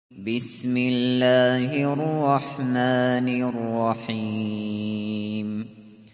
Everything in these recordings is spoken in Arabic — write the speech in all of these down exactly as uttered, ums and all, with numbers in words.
بسم الله الرحمن الرحيم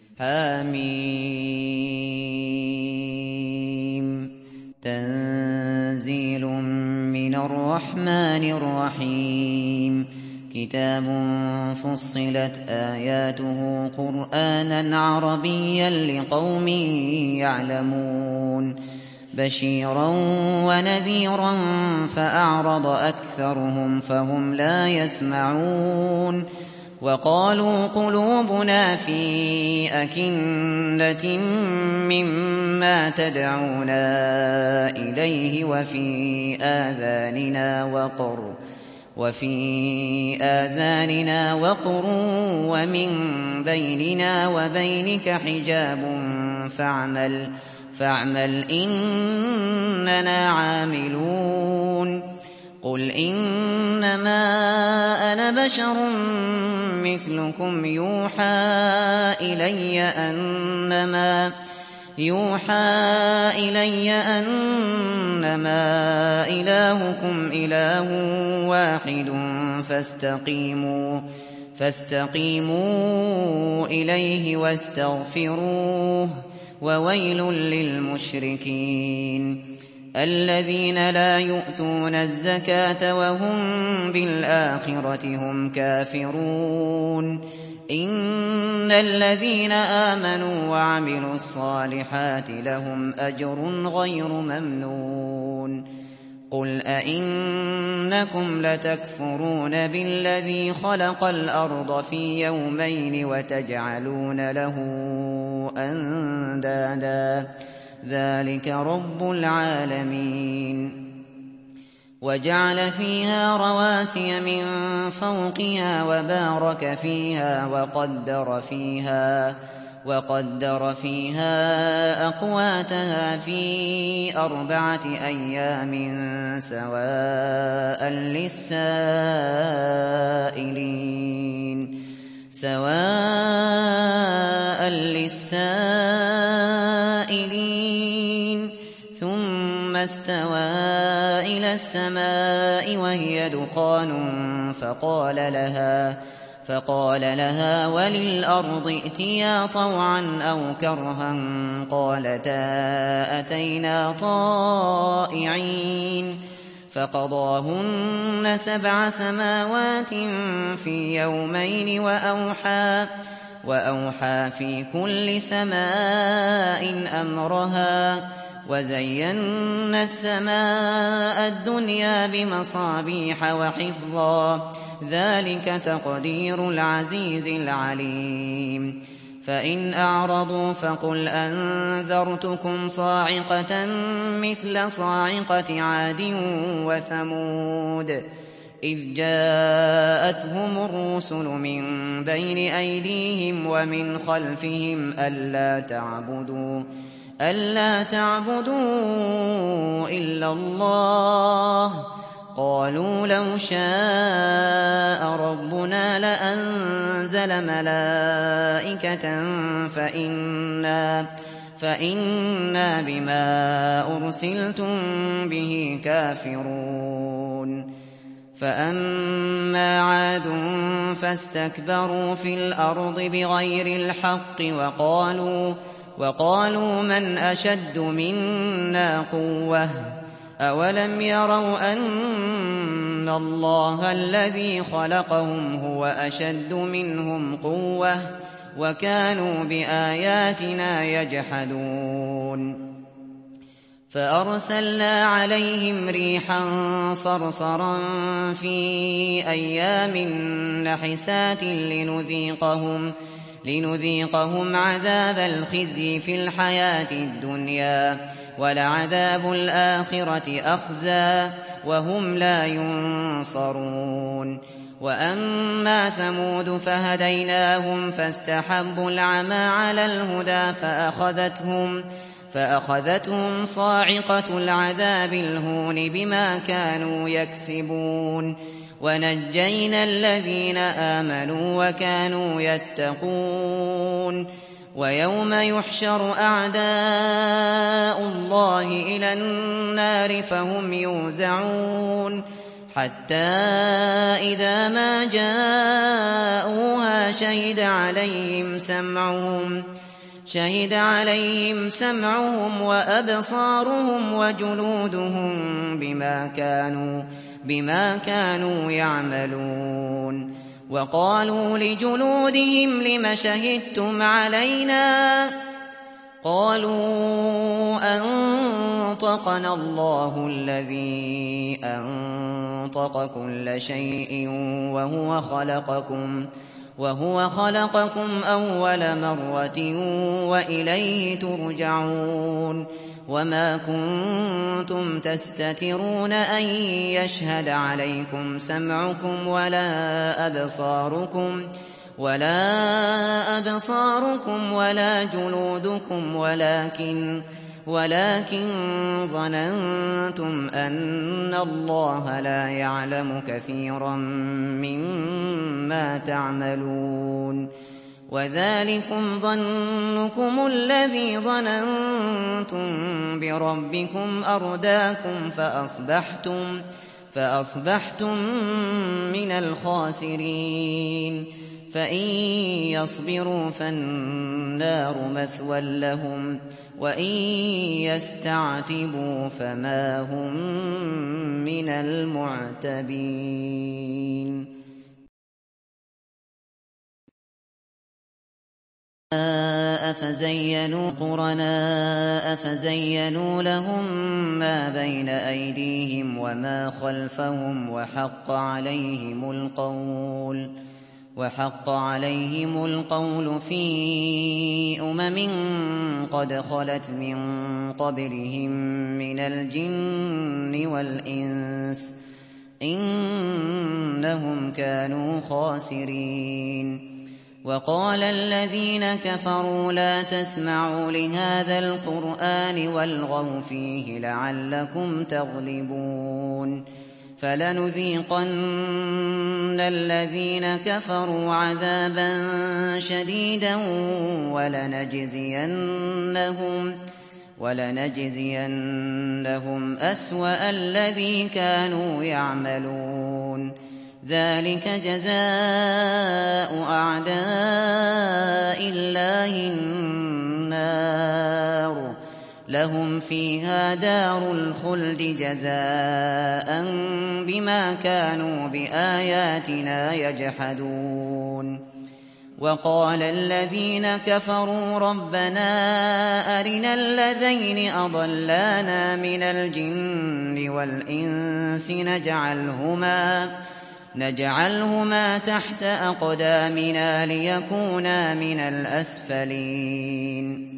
حميم تنزيل من الرحمن الرحيم كتاب فصلت آياته قرآنا عربيا لقوم يعلمون بشيرا ونذيرا فأعرض أكثرهم فهم لا يسمعون وقالوا قلوبنا في أكنة مما تدعونا إليه وفي آذاننا وقر وفي آذاننا وقر ومن بيننا وبينك حجاب فاعمل فاعمل إننا عاملون قل إنما أنا بشر مثلكم يوحى إلي أنما يوحى إلي أنما إلهكم إله واحد فاستقيموا فاستقيموا إليه واستغفروه وويل للمشركين الذين لا يؤتون الزكاة وهم بالآخرة هم كافرون إن الذين آمنوا وعملوا الصالحات لهم أجر غير ممنون قل أئنكم لتكفرون بالذي خلق الأرض في يومين وتجعلون له أندادا ذلك رب العالمين وجعل فيها رواسي من فوقها وبارك فيها وقدر فيها وقدر فيها أقواتها في أربعة أيام سواء للسائلين سواء للسائلين ثم استوى إلى السماء وهي دخان فقال لها فقال لها وللأرض ائتيا طوعا أو كرها قالتا أتينا طائعين فقضاهن سبع سماوات في يومين وأوحى وأوحى في كل سماء أمرها وزينا السماء الدنيا بمصابيح وحفظا ذلك تقدير العزيز العليم فإن أعرضوا فقل أنذرتكم صاعقة مثل صاعقة عاد وثمود إذ جاءتهم الرسل من بين أيديهم ومن خلفهم ألا تعبدوا ألا تعبدوا إلا الله قالوا لو شاء ربنا لأنزل ملائكة فإنا, فإنا بما أرسلتم به كافرون فأما عاد فاستكبروا في الأرض بغير الحق وقالوا وقالوا من أشد منا قوة أولم يروا أن الله الذي خلقهم هو أشد منهم قوة وكانوا بآياتنا يجحدون فأرسلنا عليهم ريحا صرصرا في أيام نحسات لنذيقهم لنذيقهم عذاب الخزي في الحياة الدنيا ولعذاب الآخرة أخزى وهم لا ينصرون وأما ثمود فهديناهم فاستحبوا العمى على الهدى فأخذتهم فأخذتهم صاعقة العذاب الهون بما كانوا يكسبون ونجينا الذين آمنوا وكانوا يتقون ويوم يحشر أعداء الله إلى النار فهم يوزعون حتى إذا ما جاءوها شهد عليهم سمعهم شهد عليهم سمعهم وأبصارهم وجلودهم بما كانوا بما كانوا يعملون. وقالوا لجلودهم لم شهدتم علينا قالوا أنطقنا الله الذي أنطق كل شيء وهو خلقكم وهو خلقكم أول مرة وإليه ترجعون. وما كنتم تستترون أن يشهد عليكم سمعكم ولا أبصاركم ولا أبصاركم ولا جلودكم ولكن ولكن ظننتم أن الله لا يعلم كثيرا مما تعملون. وذلكم ظنكم الذي ظننتم بربكم أرداكم فأصبحتم فأصبحتم من الخاسرين. فإن يصبروا فالنار مثوى لهم وإن يستعتبوا فما هم من المعتبين. أفزينوا قرناء فزينوا لهم ما بين أيديهم وما خلفهم وحق عليهم القول وحق عليهم القول في أمم قد خلت من قبلهم من الجن والإنس إنهم كانوا خاسرين. وقال الذين كفروا لا تسمعوا لهذا القرآن والغوا فيه لعلكم تغلبون. فلنذيقن الذين كفروا عذابا شديدا ولنجزينهم ولنجزينهم أسوأ الذي كانوا يعملون. ذلك جزاء أعداء الله النار لهم فيها دار الخلد جزاء بما كانوا بآياتنا يجحدون. وقال الذين كفروا ربنا أرنا الذين أضلانا من الجن والإنس نجعلهما نجعلهما تحت أقدامنا ليكونا من الأسفلين.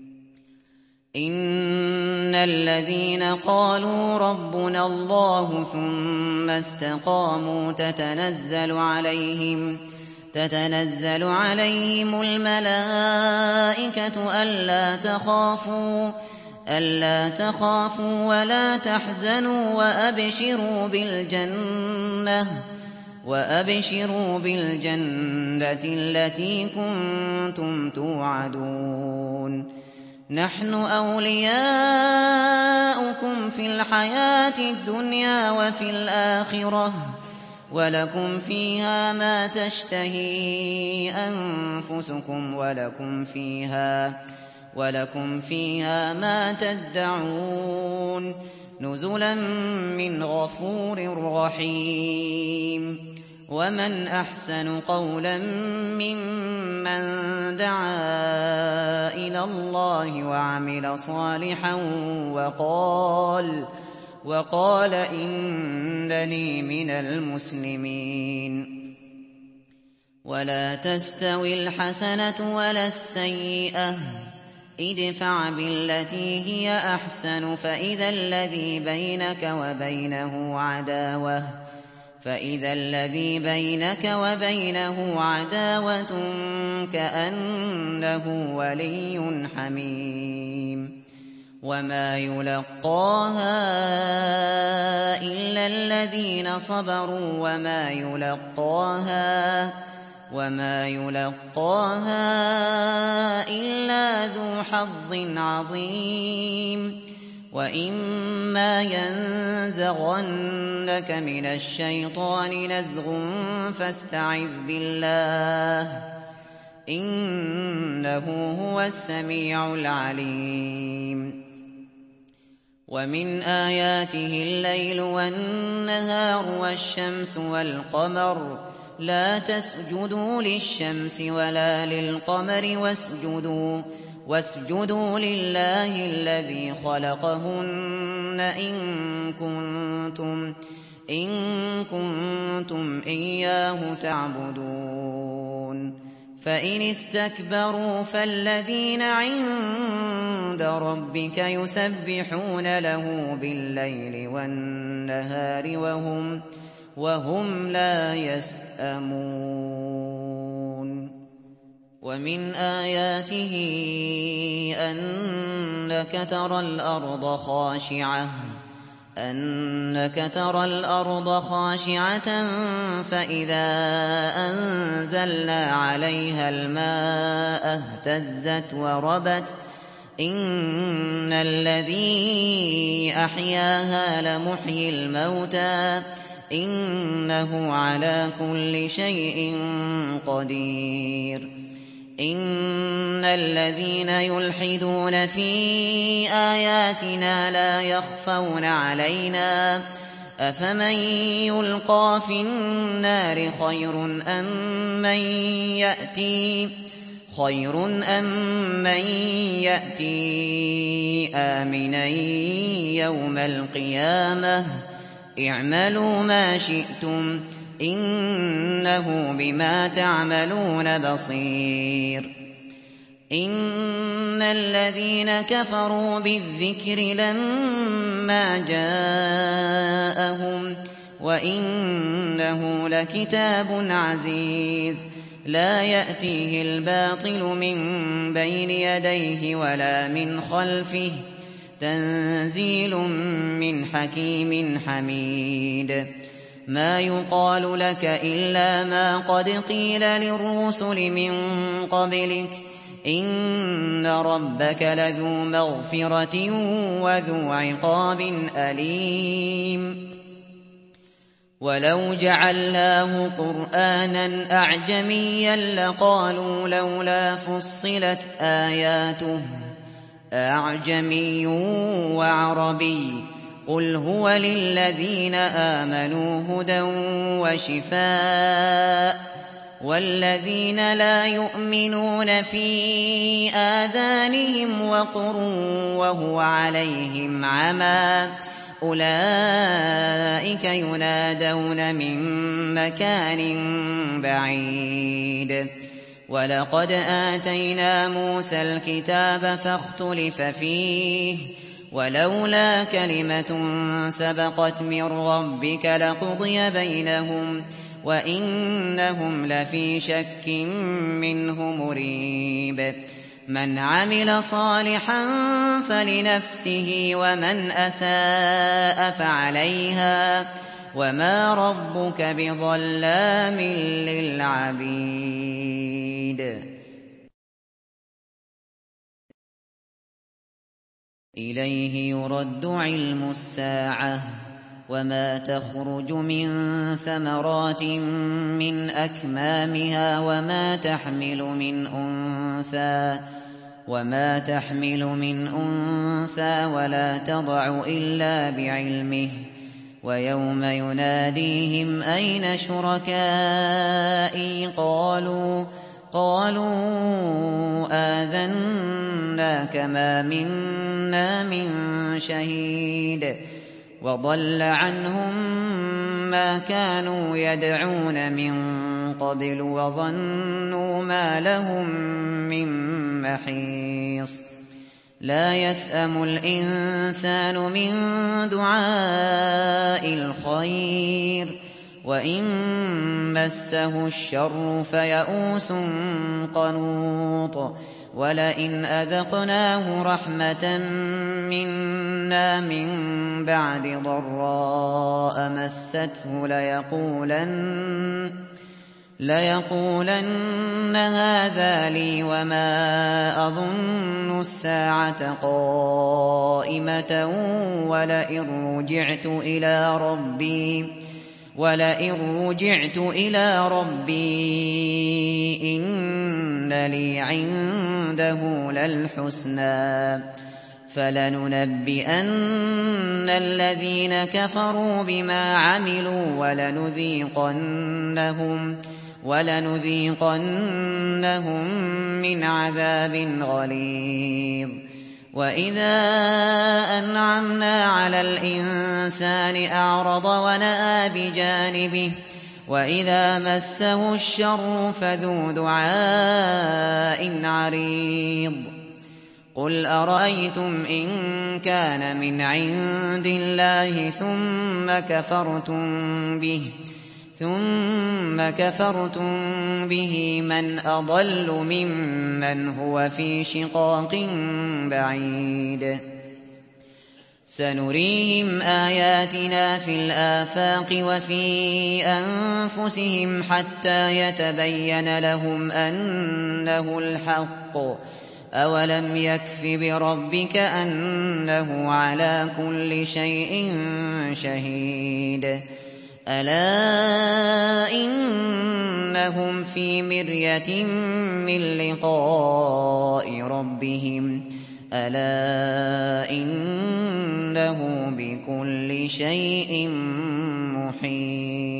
إن الذين قالوا ربنا الله ثم استقاموا تتنزل عليهم تتنزل عليهم الملائكة ألا تخافوا ألا تخافوا ولا تحزنوا وأبشروا بالجنة وأبشروا بالجنة التي كنتم توعدون. نحن أولياؤكم في الحياة الدنيا وفي الآخرة ولكم فيها ما تشتهي أنفسكم ولكم فيها ولكم فيها ما تدعون نزلا من غفور رحيم. ومن أحسن قولا ممن دعا إلى الله وعمل صالحا وقال وقال إنني من المسلمين. ولا تستوي الحسنة ولا السيئة ادفع بالتي هي أحسن فإذا الذي بينك وبينه عداوة فإذا الذي بينك وبينه عداوة كأنه ولي حميم. وما يلقاها إلا الذين صبروا وما يلقاها وما يلقاها إلا ذو حظ عظيم. وَإِمَّا يَنزَغَنَّكَ مِنَ الشَّيْطَانِ نَزْغٌ فَاسْتَعِذْ بِاللَّهِ ۖ إِنَّهُ هُوَ السَّمِيعُ الْعَلِيمُ. وَمِنْ آيَاتِهِ اللَّيْلُ وَالنَّهَارُ وَالشَّمْسُ وَالْقَمَرُ ۚ لَا تَسْجُدُوا لِلشَّمْسِ وَلَا لِلْقَمَرِ وَاسْجُدُوا لِلَّهِ الَّذِي خَلَقَهُنَّ إِن كُنتُمْ إِيَّاهُ تَعْبُدُونَ. فَإِنِ اسْتَكْبَرُوا فَالَّذِينَ عِندَ رَبِّكَ يُسَبِّحُونَ لَهُ بِاللَّيْلِ وَالنَّهَارِ وَهُمْ لَا يَسْأَمُونَ. وَمِنْ آيَاتِهِ أَنَّكَ تَرَى الْأَرْضَ خَاشِعَةً فَإِذَا أَنزَلْنَا عَلَيْهَا الْمَاءَ اهْتَزَّتْ وَرَبَتْ ۚ إِنَّ الَّذِي أَحْيَاهَا لَمُحْيِي الْمَوْتَىٰ ۚ إِنَّهُ عَلَىٰ كُلِّ شَيْءٍ قَدِيرٌ. إِنَّ الَّذِينَ يُلْحِدُونَ فِي آيَاتِنَا لَا يَخْفَوْنَ عَلَيْنَا ۗ أَفَمَن يُلْقَىٰ فِي النَّارِ خَيْرٌ أَم مَّن يَأْتِي آمِنًا يَوْمَ الْقِيَامَةِ ۚ اعْمَلُوا مَا شِئْتُمْ ۖ إِنَّهُ بِمَا تَعْمَلُونَ بَصِيرٌ. إِنَّ الَّذِينَ كَفَرُوا بِالذِّكْرِ لَمَّا جَاءَهُمْ ۖ وَإِنَّهُ لَكِتَابٌ عَزِيزٌ لَّا يَأْتِيهِ الْبَاطِلُ مِن بَيْنِ يَدَيْهِ وَلَا مِنْ خَلْفِهِ ۖ تَنزِيلٌ مِّنْ حَكِيمٍ حَمِيدٍ. مَا يُقَالُ لَكَ إِلَّا مَا قَدْ قِيلَ لِلرُّسُلِ مِن قَبْلِكَ ۚ إِنَّ رَبَّكَ لَذُو مَغْفِرَةٍ وَذُو عِقَابٍ أَلِيمٍ. وَلَوْ جَعَلْنَاهُ قُرْآنًا أَعْجَمِيًّا لَّقَالُوا لَوْلَا فُصِّلَتْ آيَاتُهُ ۖ أَعْجَمِيٌّ وَعَرَبِيٌّ ۗ قُلْ هُوَ لِلَّذِينَ آمَنُوا هُدًى وَشِفَاءٌ ۖ وَالَّذِينَ لَا يُؤْمِنُونَ فِي آذَانِهِمْ وَقْرٌ وَهُوَ عَلَيْهِمْ عَمًى ۚ أُولَٰئِكَ يُنَادَوْنَ مِن مَّكَانٍ بَعِيدٍ. وَلَقَدْ آتَيْنَا مُوسَى الْكِتَابَ فَاخْتُلِفَ فِيهِ ۚ وَلَوْلَا كَلِمَةٌ سَبَقَتْ مِن رَّبِّكَ لَقُضِيَ بَيْنَهُمْ وَإِنَّهُمْ لَفِي شَكٍّ مِّنْهُ مُرِيبٍ. مَنْ عَمِلَ صَالِحًا فَلِنَفْسِهِ وَمَنْ أَسَاءَ فَعَلَيْهَا ۗ وَمَا رَبُّكَ بِظَلَّامٍ لِّلْعَبِيدِ. إِلَيْهِ يُرَدُّ عِلْمُ السَّاعَةِ ۚ وَمَا تَخْرُجُ مِن ثَمَرَاتٍ مِّنْ أَكْمَامِهَا وَمَا تَحْمِلُ مِنْ أُنثَىٰ وَلَا تَضَعُ إِلَّا بِعِلْمِهِ ۚ وَيَوْمَ يُنَادِيهِمْ أَيْنَ شُرَكَائِي قَالُوا آذَنَّاكَ مَا مِنَّا مِن شَهِيدٍ. وَضَلَّ عَنْهُم مَّا كَانُوا يَدْعُونَ مِن قَبْلُ وَظَنُّوا مَا لَهُم مِّن مَّحِيصٍ. لَا يَسْأَمُ الْإِنسَانُ مِن دُعَاءِ الْخَيْرِ ۖ وَإِن مَّسَّهُ الشَّرُّ فَيَئُوسٌ قَنُوطٌ. وَلَئِنْ أَذَقْنَاهُ رَحْمَةً مِّنَّا مِن بَعْدِ ضَرَّاءَ مَسَّتْهُ لَيَقُولَنَّ هَٰذَا لِي وَمَا أَظُنُّ السَّاعَةَ قَائِمَةً وَلَئِن رُّجِعْتُ إِلَىٰ رَبِّي إِنَّ لِي عِندَهُ لَلْحُسْنَىٰ ۚ فَلَنُنَبِّئَنَّ الَّذِينَ كَفَرُوا بِمَا عَمِلُوا وَلَنُذِيقَنَّهُم مِّنْ عَذَابٍ غَلِيظٍ وَإِذَا أَنْعَمْنَا عَلَى الْإِنسَانِ أَعْرَضَ وَنَأَىٰ بِجَانِبِهِ وَإِذَا مَسَّهُ الشَّرُّ فَذُو دُعَاءٍ عَرِيضٍ قُلْ أَرَأَيْتُمْ إِن كَانَ مِنْ عِندِ اللَّهِ ثُمَّ كَفَرْتُم بِهِ مَنْ أَضَلُّ مِمَّنْ هُوَ فِي شِقَاقٍ بَعِيدٍ سَنُرِيهِمْ آيَاتِنَا فِي الْآفَاقِ وَفِي أَنفُسِهِمْ حَتَّىٰ يَتَبَيَّنَ لَهُمْ أَنَّهُ الْحَقُّ ۗ أَوَلَمْ يَكْفِ بِرَبِّكَ أَنَّهُ عَلَىٰ كُلِّ شَيْءٍ شَهِيدٌ أَلَا إِنَّهُمْ فِي مِرْيَةٍ مِّن لِّقَاءِ رَبِّهِمْ ۗ أَلَا إِنَّهُ بِكُلِّ شَيْءٍ مُّحِيطٌ